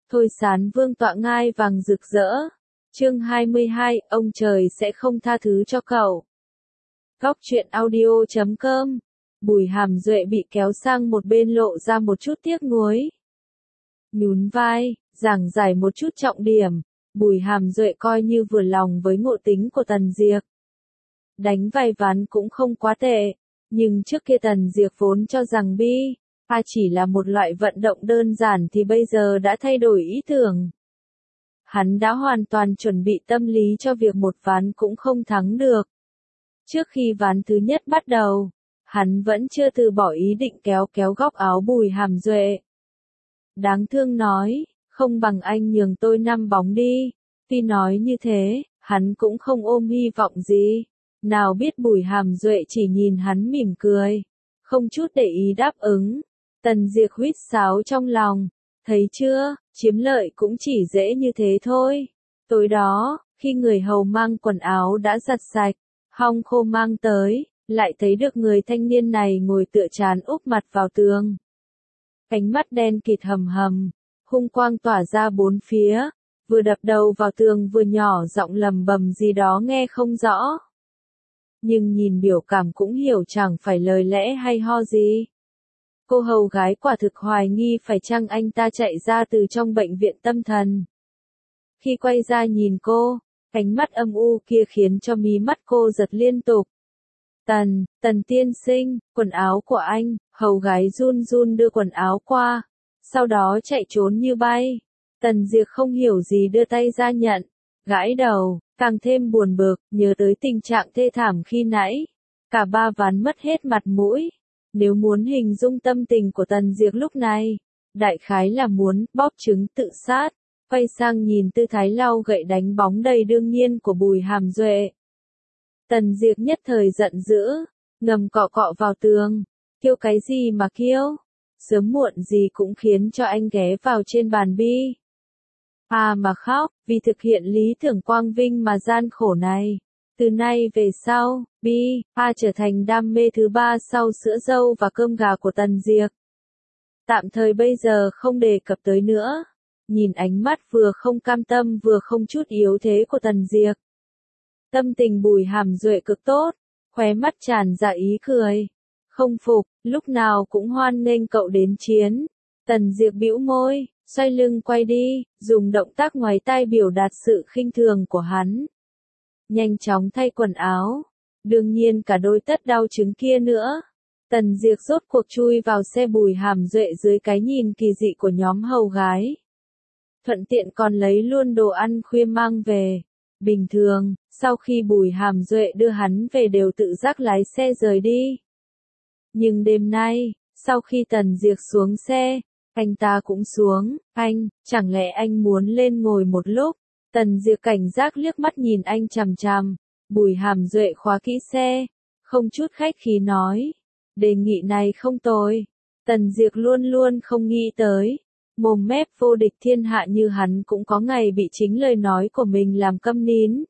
Thôi Sán Vương tọa ngai vàng rực rỡ. Chương 22, ông trời sẽ không tha thứ cho cậu. Góc truyện audio.com. Bùi Hàm Duệ bị kéo sang một bên lộ ra một chút tiếc nuối. Nhún vai, giảng giải một chút trọng điểm, Bùi Hàm Duệ coi như vừa lòng với ngộ tính của Tần Diệc. Đánh vài ván cũng không quá tệ, nhưng trước kia Tần Diệc vốn cho rằng Bi-A chỉ là một loại vận động đơn giản thì bây giờ đã thay đổi ý tưởng. Hắn đã hoàn toàn chuẩn bị tâm lý cho việc một ván cũng không thắng được. Trước khi ván thứ nhất bắt đầu, hắn vẫn chưa từ bỏ ý định kéo góc áo Bùi Hàm Duệ. Đáng thương nói, không bằng anh nhường tôi 5 bóng đi. Tuy nói như thế, hắn cũng không ôm hy vọng gì. Nào biết Bùi Hàm Duệ chỉ nhìn hắn mỉm cười, không chút để ý đáp ứng. Tần Diệc huýt sáo trong lòng, thấy chưa, chiếm lợi cũng chỉ dễ như thế thôi. Tối đó, khi người hầu mang quần áo đã giặt sạch, hong khô mang tới, lại thấy được người thanh niên này ngồi tựa trán úp mặt vào tường. Ánh mắt đen kịt hầm hầm, hung quang tỏa ra bốn phía, vừa đập đầu vào tường vừa nhỏ giọng lầm bầm gì đó nghe không rõ. Nhưng nhìn biểu cảm cũng hiểu chẳng phải lời lẽ hay ho gì. Cô hầu gái quả thực hoài nghi phải chăng anh ta chạy ra từ trong bệnh viện tâm thần. Khi quay ra nhìn cô, ánh mắt âm u kia khiến cho mí mắt cô giật liên tục. Tần tiên sinh, quần áo của anh, hầu gái run run đưa quần áo qua, sau đó chạy trốn như bay. Tần Diệc không hiểu gì đưa tay ra nhận, gãi đầu, càng thêm buồn bực, nhớ tới tình trạng thê thảm khi nãy. Cả ba ván mất hết mặt mũi. Nếu muốn hình dung tâm tình của Tần Diệc lúc này, đại khái là muốn bóp trứng tự sát. Quay sang nhìn tư thái lau gậy đánh bóng đầy đương nhiên của Bùi Hàm Duệ. Tần Diệc nhất thời giận dữ, ngầm cọ vào tường, kêu cái gì mà kêu, sớm muộn gì cũng khiến cho anh ghé vào trên bàn Bi-A mà khóc, vì thực hiện lý tưởng quang vinh mà gian khổ này. Từ nay về sau, Bi-A trở thành đam mê thứ ba sau sữa dâu và cơm gà của Tần Diệc. Tạm thời bây giờ không đề cập tới nữa. Nhìn ánh mắt vừa không cam tâm vừa không chút yếu thế của Tần Diệc. Tâm tình Bùi Hàm Duệ cực tốt, khóe mắt tràn ra ý cười. Không phục, lúc nào cũng hoan nghênh cậu đến chiến. Tần Diệc bĩu môi, xoay lưng quay đi, dùng động tác ngoáy tay biểu đạt sự khinh thường của hắn. Nhanh chóng thay quần áo, đương nhiên cả đôi tất đau trứng kia nữa. Tần Diệc rốt cuộc chui vào xe Bùi Hàm Duệ dưới cái nhìn kỳ dị của nhóm hầu gái. Thuận tiện còn lấy luôn đồ ăn khuya mang về. Bình thường, sau khi Bùi Hàm Duệ đưa hắn về đều tự giác lái xe rời đi. Nhưng đêm nay, sau khi Tần Diệc xuống xe, anh ta cũng xuống. Chẳng lẽ anh muốn lên ngồi một lúc? Tần Diệc cảnh giác liếc mắt nhìn anh chằm chằm. Bùi Hàm Duệ khóa kỹ xe, không chút khách khí nói. Đề nghị này không tồi. Tần Diệc luôn luôn không nghĩ tới. Mồm mép vô địch thiên hạ như hắn cũng có ngày bị chính lời nói của mình làm câm nín.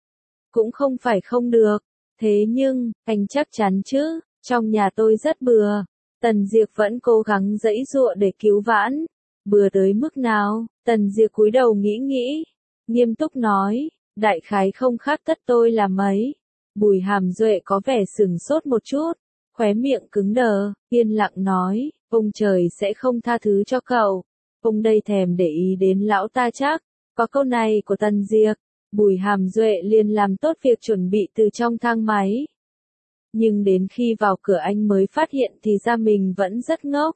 Cũng không phải không được. Thế nhưng, anh chắc chắn chứ, trong nhà tôi rất bừa. Tần Diệc vẫn cố gắng giãy giụa để cứu vãn. Bừa tới mức nào? Tần Diệc cúi đầu nghĩ, nghiêm túc nói, đại khái không khác tất tôi là mấy. Bùi Hàm Duệ có vẻ sửng sốt một chút, khóe miệng cứng đờ, yên lặng nói, ông trời sẽ không tha thứ cho cậu. Ông đây thèm để ý đến lão ta chắc. Có câu này của Tần Diệc, Bùi Hàm Duệ liền làm tốt việc chuẩn bị từ trong thang máy. Nhưng đến khi vào cửa anh mới phát hiện thì ra mình vẫn rất ngốc.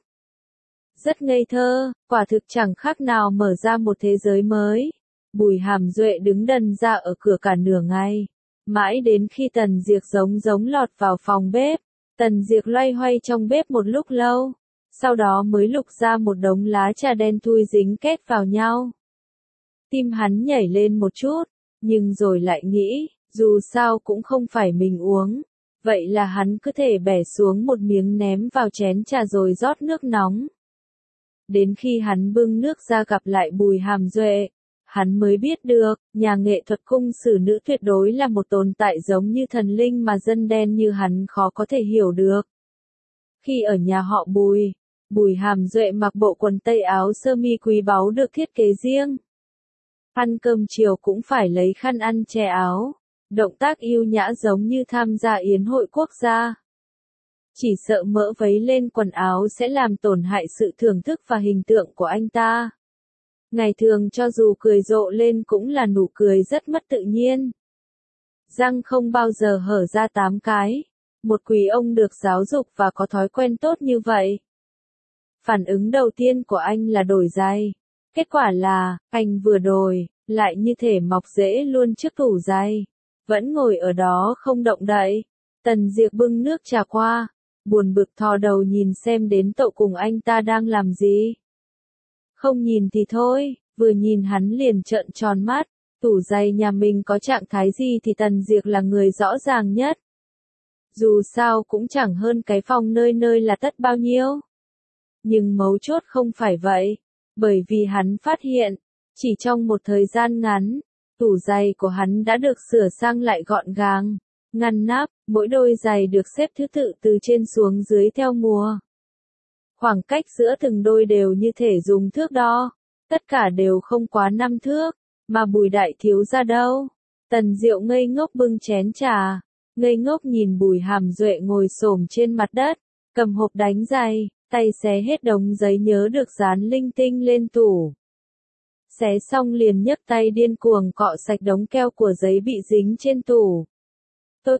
Rất ngây thơ, quả thực chẳng khác nào mở ra một thế giới mới. Bùi Hàm Duệ đứng đần ra ở cửa cả nửa ngày. Mãi đến khi Tần Diệc giống lọt vào phòng bếp. Tần Diệc loay hoay trong bếp một lúc lâu. Sau đó mới lục ra một đống lá trà đen thui dính kết vào nhau. Tim hắn nhảy lên một chút, nhưng rồi lại nghĩ, dù sao cũng không phải mình uống. Vậy là hắn cứ thể bẻ xuống một miếng ném vào chén trà rồi rót nước nóng. Đến khi hắn bưng nước ra gặp lại Bùi Hàm Duệ, hắn mới biết được, nhà nghệ thuật cung sử nữ tuyệt đối là một tồn tại giống như thần linh mà dân đen như hắn khó có thể hiểu được. Khi ở nhà họ Bùi, Bùi Hàm Duệ mặc bộ quần tây áo sơ mi quý báu được thiết kế riêng. Ăn cơm chiều cũng phải lấy khăn ăn che áo. Động tác yêu nhã giống như tham gia yến hội quốc gia. Chỉ sợ mỡ vấy lên quần áo sẽ làm tổn hại sự thưởng thức và hình tượng của anh ta. Ngày thường cho dù cười rộ lên cũng là nụ cười rất mất tự nhiên. Răng không bao giờ hở ra 8 cái. Một quý ông được giáo dục và có thói quen tốt như vậy. Phản ứng đầu tiên của anh là đổi giày. Kết quả là, anh vừa đổi, lại như thể mọc rễ luôn trước tủ giày. Vẫn ngồi ở đó không động đậy. Tần Diệp bưng nước trà qua, buồn bực thò đầu nhìn xem đến tậu cùng anh ta đang làm gì. Không nhìn thì thôi, vừa nhìn hắn liền trợn tròn mắt. Tủ giày nhà mình có trạng thái gì thì Tần Diệp là người rõ ràng nhất. Dù sao cũng chẳng hơn cái phòng nơi nơi là tất bao nhiêu. Nhưng mấu chốt không phải vậy, bởi vì hắn phát hiện, chỉ trong một thời gian ngắn, tủ giày của hắn đã được sửa sang lại gọn gàng, ngăn nắp, mỗi đôi giày được xếp thứ tự từ trên xuống dưới theo mùa. Khoảng cách giữa từng đôi đều như thể dùng thước đo, tất cả đều không quá 5 thước, mà Bùi đại thiếu gia đâu. Tần Diệu ngây ngốc bưng chén trà, ngây ngốc nhìn Bùi Hàm Duệ ngồi xổm trên mặt đất, cầm hộp đánh giày, tay xé hết đống giấy nhớ được dán linh tinh lên tủ. Xé xong liền nhấc tay điên cuồng cọ sạch đống keo của giấy bị dính trên tủ. Tôi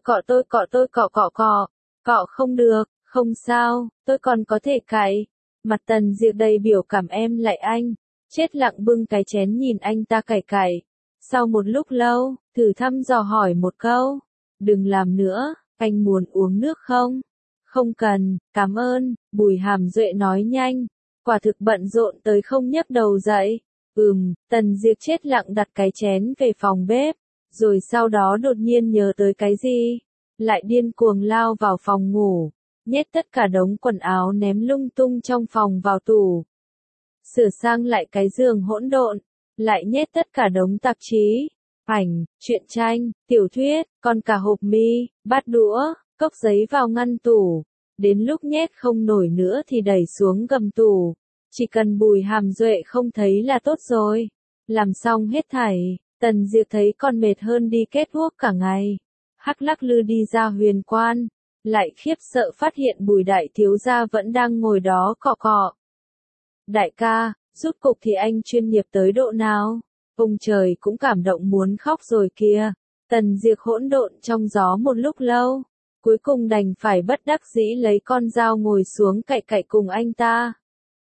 cọ không được, không sao, tôi còn có thể cạy. Mặt Tần Diệp đầy biểu cảm em lại anh, chết lặng bưng cái chén nhìn anh ta cạy. Sau một lúc lâu, thử thăm dò hỏi một câu, đừng làm nữa, anh muốn uống nước không? Không cần, cảm ơn, Bùi Hàm Duệ nói nhanh, quả thực bận rộn tới không nhấc đầu dậy. Tần Diệp chết lặng đặt cái chén về phòng bếp, rồi sau đó đột nhiên nhớ tới cái gì, lại điên cuồng lao vào phòng ngủ, nhét tất cả đống quần áo ném lung tung trong phòng vào tủ. Sửa sang lại cái giường hỗn độn, lại nhét tất cả đống tạp chí, ảnh, truyện tranh, tiểu thuyết, còn cả hộp mi, bát đũa, cốc giấy vào ngăn tủ. Đến lúc nhét không nổi nữa thì đẩy xuống gầm tủ. Chỉ cần Bùi Hàm Duệ không thấy là tốt rồi. Làm xong hết thảy, Tần Diệp thấy còn mệt hơn đi kết thuốc cả ngày. Hắc lắc lư đi ra huyền quan, lại khiếp sợ phát hiện Bùi đại thiếu gia vẫn đang ngồi đó cọ cọ. Đại ca, rút cục thì anh chuyên nghiệp tới độ nào? Ông trời cũng cảm động muốn khóc rồi kìa. Tần Diệp hỗn độn trong gió một lúc lâu, cuối cùng đành phải bất đắc dĩ lấy con dao ngồi xuống cạy cùng anh ta.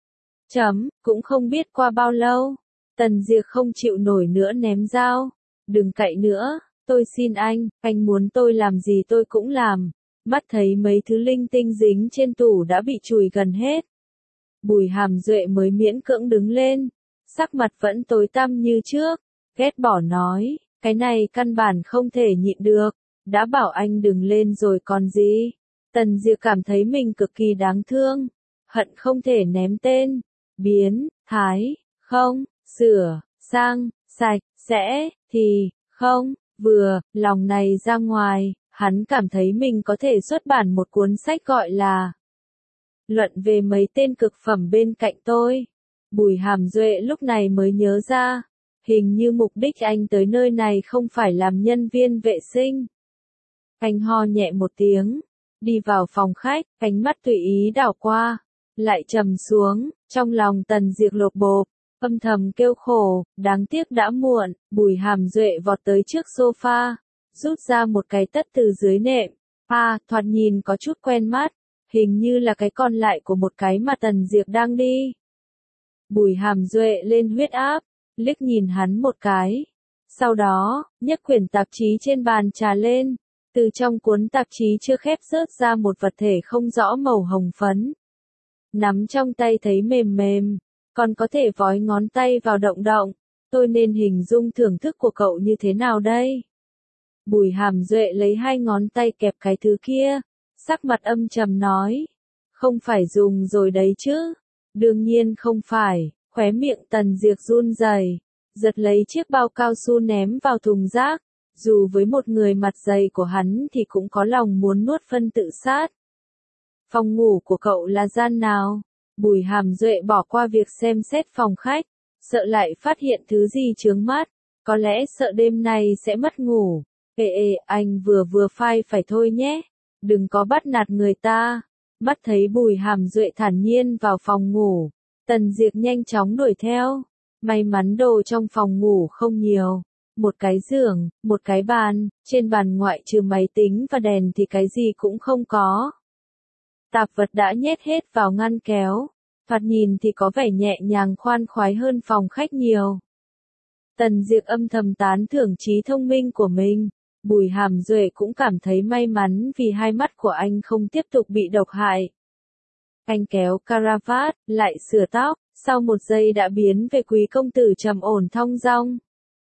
Cũng không biết qua bao lâu, Tần Diệp không chịu nổi nữa ném dao. Đừng cạy nữa, tôi xin anh muốn tôi làm gì tôi cũng làm. Mắt thấy mấy thứ linh tinh dính trên tủ đã bị chùi gần hết. Bùi Hàm Duệ mới miễn cưỡng đứng lên, sắc mặt vẫn tối tăm như trước, ghét bỏ nói, cái này căn bản không thể nhịn được, đã bảo anh đừng lên rồi còn gì. Tần Diệp cảm thấy mình cực kỳ đáng thương, hận không thể ném tên, biến, thái, không, sửa, sang, sạch, sẽ, thì, không, vừa, lòng này ra ngoài, hắn cảm thấy mình có thể xuất bản một cuốn sách gọi là Luận về mấy tên cực phẩm bên cạnh tôi. Bùi Hàm Duệ lúc này mới nhớ ra, hình như mục đích anh tới nơi này không phải làm nhân viên vệ sinh. Anh ho nhẹ một tiếng, đi vào phòng khách, ánh mắt tùy ý đảo qua, lại trầm xuống, trong lòng Tần Diệp lột bộp, âm thầm kêu khổ, đáng tiếc đã muộn. Bùi Hàm Duệ vọt tới trước sofa, rút ra một cái tất từ dưới nệm, thoạt nhìn có chút quen mắt, hình như là cái còn lại của một cái mà Tần Diệp đang đi. Bùi Hàm Duệ lên huyết áp, liếc nhìn hắn một cái. Sau đó, nhấc quyển tạp chí trên bàn trà lên, từ trong cuốn tạp chí chưa khép rớt ra một vật thể không rõ màu hồng phấn. Nắm trong tay thấy mềm mềm, còn có thể vói ngón tay vào động động. Tôi nên hình dung thưởng thức của cậu như thế nào đây? Bùi Hàm Duệ lấy hai ngón tay kẹp cái thứ kia, sắc mặt âm trầm nói. Không phải dùng rồi đấy chứ? Đương nhiên không phải, khóe miệng Tần Diệp run rẩy, giật lấy chiếc bao cao su ném vào thùng rác. Dù với một người mặt dày của hắn thì cũng có lòng muốn nuốt phân tự sát. Phòng ngủ của cậu là gian nào? Bùi Hàm Duệ bỏ qua việc xem xét phòng khách, sợ lại phát hiện thứ gì chướng mắt, có lẽ sợ đêm nay sẽ mất ngủ. Ê, anh vừa phai phải thôi nhé, đừng có bắt nạt người ta. Mắt thấy Bùi Hàm Duệ thản nhiên vào phòng ngủ, Tần Diệp nhanh chóng đuổi theo. May mắn đồ trong phòng ngủ không nhiều. Một cái giường, một cái bàn, trên bàn ngoại trừ máy tính và đèn thì cái gì cũng không có. Tạp vật đã nhét hết vào ngăn kéo, thoạt nhìn thì có vẻ nhẹ nhàng khoan khoái hơn phòng khách nhiều. Tần Diệp âm thầm tán thưởng trí thông minh của mình. Bùi Hàm Duệ cũng cảm thấy may mắn vì hai mắt của anh không tiếp tục bị độc hại. Anh kéo caravat, lại sửa tóc, sau một giây đã biến về quý công tử trầm ổn thong dong.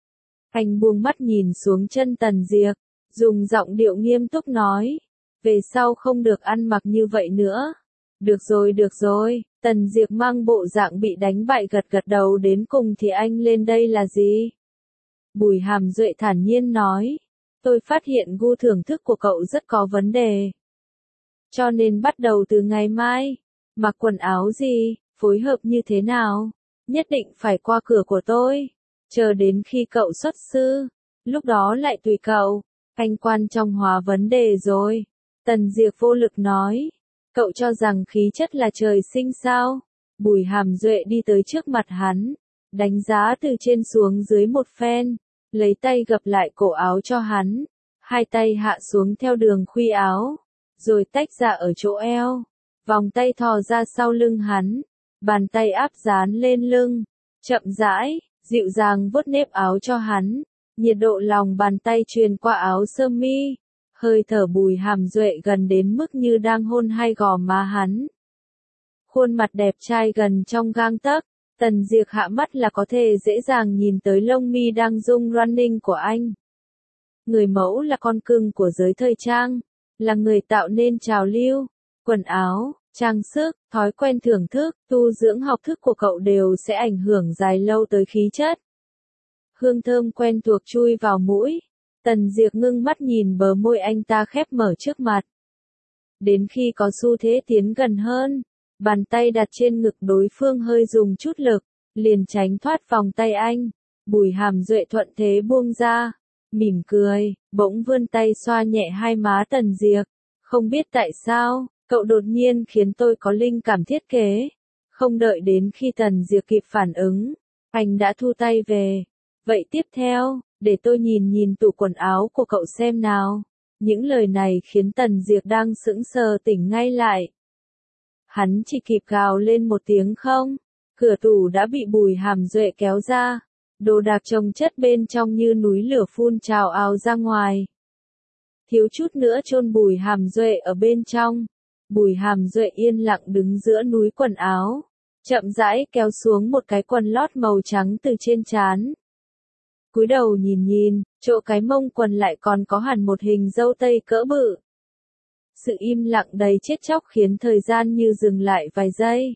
Anh buông mắt nhìn xuống chân Tần Diệp, dùng giọng điệu nghiêm túc nói, về sau không được ăn mặc như vậy nữa. Được rồi, Tần Diệp mang bộ dạng bị đánh bại gật đầu, đến cùng thì anh lên đây là gì? Bùi Hàm Duệ thản nhiên nói, tôi phát hiện gu thưởng thức của cậu rất có vấn đề. Cho nên bắt đầu từ ngày mai, mặc quần áo gì, phối hợp như thế nào, nhất định phải qua cửa của tôi. Chờ đến khi cậu xuất sư, lúc đó lại tùy cậu. Anh quan trọng hóa vấn đề rồi. Tần Diệp vô lực nói, cậu cho rằng khí chất là trời sinh sao? Bùi Hàm Duệ đi tới trước mặt hắn, đánh giá từ trên xuống dưới một phen, lấy tay gập lại cổ áo cho hắn, hai tay hạ xuống theo đường khuy áo, rồi tách ra ở chỗ eo, vòng tay thò ra sau lưng hắn, bàn tay áp dán lên lưng, chậm rãi, dịu dàng vuốt nếp áo cho hắn, nhiệt độ lòng bàn tay truyền qua áo sơ mi, hơi thở Bùi Hàm Duệ gần đến mức như đang hôn hai gò má hắn. Khuôn mặt đẹp trai gần trong gang tấc, Tần Diệp hạ mắt là có thể dễ dàng nhìn tới lông mi đang rung running của anh. Người mẫu là con cưng của giới thời trang, là người tạo nên trào lưu, quần áo, trang sức, thói quen thưởng thức, tu dưỡng học thức của cậu đều sẽ ảnh hưởng dài lâu tới khí chất. Hương thơm quen thuộc chui vào mũi, Tần Diệp ngưng mắt nhìn bờ môi anh ta khép mở trước mặt. Đến khi có xu thế tiến gần hơn, bàn tay đặt trên ngực đối phương hơi dùng chút lực, liền tránh thoát vòng tay anh. Bùi Hàm Duệ thuận thế buông ra, mỉm cười, bỗng vươn tay xoa nhẹ hai má Tần Diệp. Không biết tại sao, cậu đột nhiên khiến tôi có linh cảm thiết kế. Không đợi đến khi Tần Diệp kịp phản ứng, anh đã thu tay về. Vậy tiếp theo, để tôi nhìn tủ quần áo của cậu xem nào. Những lời này khiến Tần Diệp đang sững sờ tỉnh ngay lại. Hắn chỉ kịp gào lên một tiếng không, cửa tủ đã bị Bùi Hàm Duệ kéo ra. Đồ đạc chồng chất bên trong như núi lửa phun trào ào ra ngoài. Thiếu chút nữa chôn Bùi Hàm Duệ ở bên trong. Bùi Hàm Duệ yên lặng đứng giữa núi quần áo, chậm rãi kéo xuống một cái quần lót màu trắng từ trên trán. Cúi đầu nhìn, chỗ cái mông quần lại còn có hẳn một hình dâu tây cỡ bự. Sự im lặng đầy chết chóc khiến thời gian như dừng lại vài giây.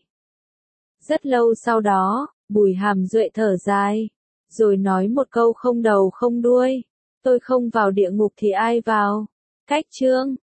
Rất lâu sau đó, Bùi Hàm Duệ thở dài, rồi nói một câu không đầu không đuôi. Tôi không vào địa ngục thì ai vào? Cách chương